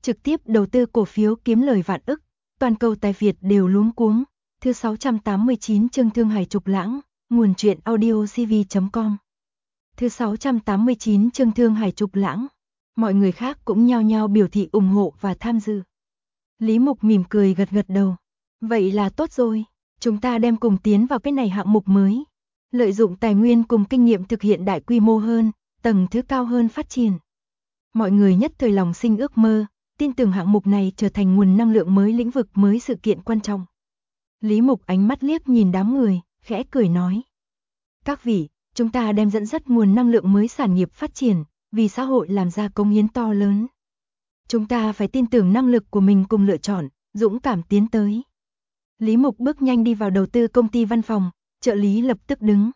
trực tiếp đầu tư cổ phiếu kiếm lời vạn ức, toàn cầu tài Việt đều luống cuống. Thứ 689 chương Thương Hải Trục Lãng, nguồn truyện audiocv.com. Thứ 689 chương Thương Hải Trục Lãng. Mọi người khác cũng nhao nhao biểu thị ủng hộ và tham dự. Lý Mục mỉm cười gật gật đầu. Vậy là tốt rồi, chúng ta đem cùng tiến vào cái này hạng mục mới. Lợi dụng tài nguyên cùng kinh nghiệm thực hiện đại quy mô hơn, tầng thứ cao hơn phát triển. Mọi người nhất thời lòng sinh ước mơ, tin tưởng hạng mục này trở thành nguồn năng lượng mới, lĩnh vực mới, sự kiện quan trọng. Lý Mục ánh mắt liếc nhìn đám người, khẽ cười nói. Các vị, chúng ta đem dẫn dắt nguồn năng lượng mới sản nghiệp phát triển, vì xã hội làm ra cống hiến to lớn. Chúng ta phải tin tưởng năng lực của mình cùng lựa chọn, dũng cảm tiến tới. Lý Mục bước nhanh đi vào đầu tư công ty văn phòng, trợ lý lập tức đứng.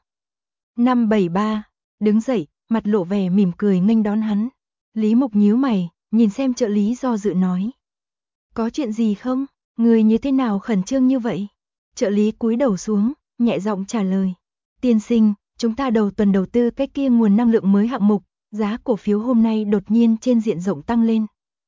573, đứng dậy, mặt lộ vẻ mỉm cười nghênh đón hắn. Lý Mục nhíu mày, nhìn xem trợ lý do dự nói. Có chuyện gì không? Người như thế nào khẩn trương như vậy? Trợ lý cúi đầu xuống, nhẹ giọng trả lời. Tiên sinh, chúng ta đầu tuần đầu tư cái kia nguồn năng lượng mới hạng mục, giá cổ phiếu hôm nay đột nhiên trên diện rộng tăng lên.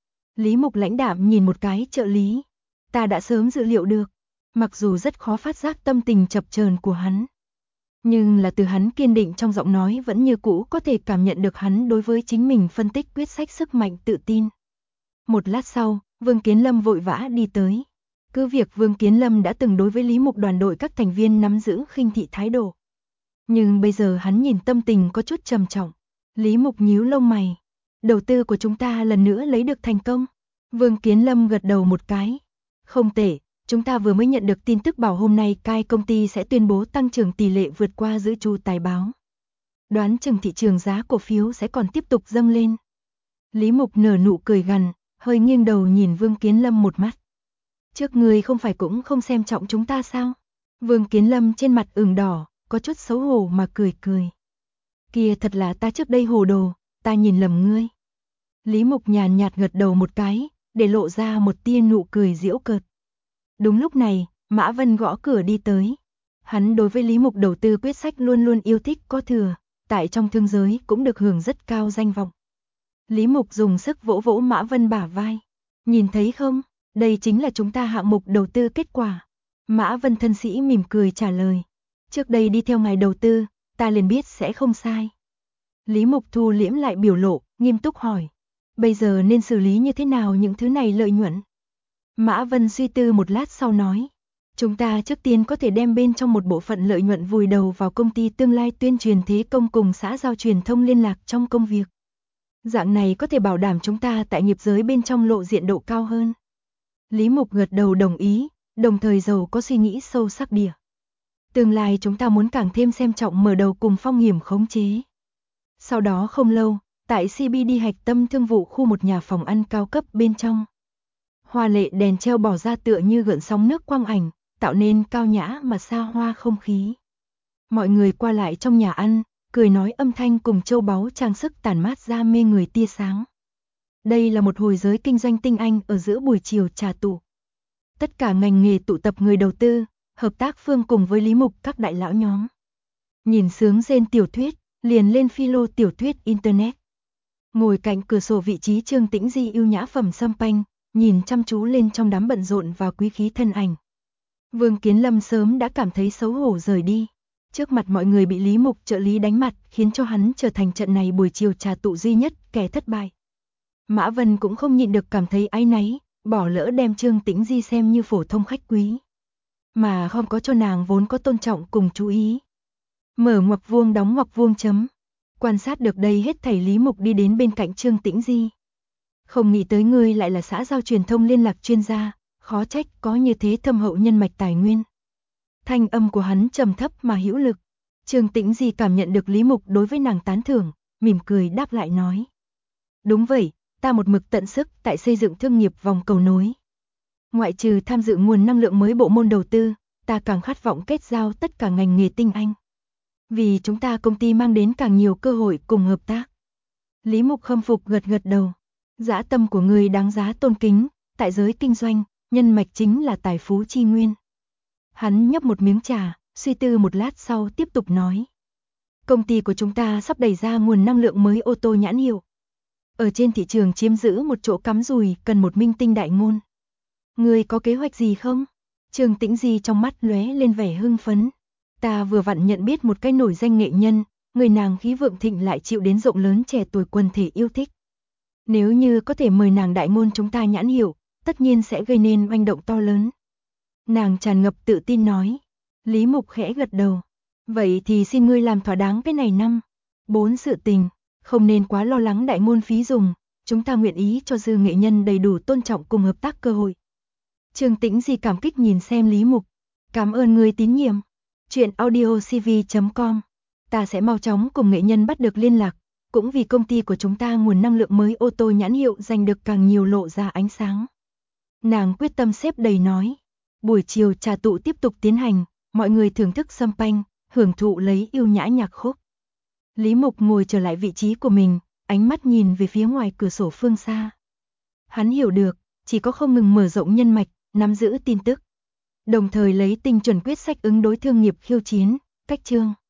Lý Mục lãnh đạm nhìn một cái trợ lý. Ta đã sớm dự liệu được, mặc dù rất khó phát giác tâm tình chập chờn của hắn. Nhưng là từ hắn kiên định trong giọng nói vẫn như cũ có thể cảm nhận được hắn đối với chính mình phân tích quyết sách sức mạnh tự tin. Một lát sau, Vương Kiến Lâm vội vã đi tới. Cứ việc Vương Kiến Lâm đã từng đối với Lý Mục đoàn đội các thành viên nắm giữ khinh thị thái độ. Nhưng bây giờ hắn nhìn tâm tình có chút trầm trọng. Lý Mục nhíu lông mày. Đầu tư của chúng ta lần nữa lấy được thành công. Vương Kiến Lâm gật đầu một cái. Không tệ, chúng ta vừa mới nhận được tin tức bảo hôm nay Kai công ty sẽ tuyên bố tăng trưởng tỷ lệ vượt qua dự trù tài báo. Đoán chừng thị trường giá cổ phiếu sẽ còn tiếp tục dâng lên. Lý Mục nở nụ cười gằn, hơi nghiêng đầu nhìn Vương Kiến Lâm một mắt. Trước người không phải cũng không xem trọng chúng ta sao? Vương Kiến Lâm trên mặt ửng đỏ, có chút xấu hổ mà cười cười. Kia thật là ta trước đây hồ đồ, ta nhìn lầm ngươi. Lý Mục nhàn nhạt gật đầu một cái, để lộ ra một tia nụ cười giễu cợt. Đúng lúc này, Mã Vân gõ cửa đi tới. Hắn đối với Lý Mục đầu tư quyết sách luôn luôn yêu thích có thừa, tại trong thương giới cũng được hưởng rất cao danh vọng. Lý Mục dùng sức vỗ vỗ Mã Vân bả vai. Nhìn thấy không, đây chính là chúng ta hạng mục đầu tư kết quả. Mã Vân thân sĩ mỉm cười trả lời. Trước đây đi theo ngài đầu tư, ta liền biết sẽ không sai. Lý Mục thu liễm lại biểu lộ, nghiêm túc hỏi. Bây giờ nên xử lý như thế nào những thứ này lợi nhuận? Mã Vân suy tư một lát sau nói. Chúng ta trước tiên có thể đem bên trong một bộ phận lợi nhuận vùi đầu vào công ty tương lai tuyên truyền thế công cùng xã giao truyền thông liên lạc trong công việc. Dạng này có thể bảo đảm chúng ta tại nghiệp giới bên trong lộ diện độ cao hơn. Lý Mục gật đầu đồng ý, đồng thời giàu có suy nghĩ sâu sắc địa. Tương lai chúng ta muốn càng thêm xem trọng mở đầu cùng phong hiểm khống chế. Sau đó không lâu, tại CBD hạch tâm thương vụ khu một nhà phòng ăn cao cấp bên trong. Hoa lệ đèn treo bỏ ra tựa như gợn sóng nước quang ảnh, tạo nên cao nhã mà xa hoa không khí. Mọi người qua lại trong nhà ăn, cười nói âm thanh cùng châu báu trang sức tản mát ra mê người tia sáng. Đây là một hồi giới kinh doanh tinh anh ở giữa buổi chiều trà tụ. Tất cả ngành nghề tụ tập người đầu tư, hợp tác phương cùng với Lý Mục các đại lão nhóm. Nhìn sướng rên tiểu thuyết, liền lên philo tiểu thuyết internet. Ngồi cạnh cửa sổ vị trí Trương Tĩnh Di yêu nhã phẩm sâm panh, nhìn chăm chú lên trong đám bận rộn và quý khí thân ảnh. Vương Kiến Lâm sớm đã cảm thấy xấu hổ rời đi. Trước mặt mọi người bị Lý Mục trợ lý đánh mặt, khiến cho hắn trở thành trận này buổi chiều trà tụ duy nhất kẻ thất bại. Mã Vân cũng không nhịn được cảm thấy áy náy, bỏ lỡ đem Trương Tĩnh Di xem như phổ thông khách quý, mà không có cho nàng vốn có tôn trọng cùng chú ý. Mở ngoặc vuông đóng ngoặc vuông chấm. Quan sát được đây hết thảy, Lý Mục đi đến bên cạnh Trương Tĩnh Di. Không nghĩ tới ngươi lại là xã giao truyền thông liên lạc chuyên gia, khó trách có như thế thâm hậu nhân mạch tài nguyên. Thanh âm của hắn trầm thấp mà hữu lực. Trương Tĩnh Di cảm nhận được Lý Mục đối với nàng tán thưởng, mỉm cười đáp lại nói. Đúng vậy, ta một mực tận sức tại xây dựng thương nghiệp vòng cầu nối. Ngoại trừ tham dự nguồn năng lượng mới bộ môn đầu tư, ta càng khát vọng kết giao tất cả ngành nghề tinh anh. Vì chúng ta công ty mang đến càng nhiều cơ hội cùng hợp tác. Lý Mục khâm phục gật gật đầu. Dã tâm của người đáng giá tôn kính, tại giới kinh doanh, nhân mạch chính là tài phú chi nguyên. Hắn nhấp một miếng trà, suy tư một lát sau tiếp tục nói. Công ty của chúng ta sắp đẩy ra nguồn năng lượng mới ô tô nhãn hiệu. ở trên thị trường chiếm giữ một chỗ cắm rùi, cần một minh tinh đại ngôn. Ngươi có kế hoạch gì không? Trương Tĩnh Di trong mắt lóe lên vẻ hưng phấn. Ta vừa vặn nhận biết một cái nổi danh nghệ nhân, người nàng khí vượng thịnh lại chịu đến rộng lớn trẻ tuổi quần thể yêu thích. Nếu như có thể mời nàng đại ngôn chúng ta nhãn hiệu, tất nhiên sẽ gây nên oanh động to lớn. Nàng tràn ngập tự tin nói. Lý Mục khẽ gật đầu. Vậy thì xin ngươi làm thỏa đáng cái này năm. 4 sự tình, không nên quá lo lắng đại ngôn phí dùng, chúng ta nguyện ý cho dư nghệ nhân đầy đủ tôn trọng cùng hợp tác cơ hội. Trương Tĩnh Di cảm kích nhìn xem Lý Mục. Cảm ơn người tín nhiệm. Chuyện audiocv.com. Ta sẽ mau chóng cùng nghệ nhân bắt được liên lạc, cũng vì công ty của chúng ta nguồn năng lượng mới ô tô nhãn hiệu giành được càng nhiều lộ ra ánh sáng. Nàng quyết tâm xếp đầy nói. Buổi chiều trà tụ tiếp tục tiến hành, mọi người thưởng thức champagne, hưởng thụ lấy yêu nhã nhạc khúc. Lý Mục ngồi trở lại vị trí của mình, ánh mắt nhìn về phía ngoài cửa sổ phương xa. Hắn hiểu được, chỉ có không ngừng mở rộng nhân mạch, nắm giữ tin tức, đồng thời lấy tinh chuẩn quyết sách ứng đối thương nghiệp khiêu chiến, cách chương.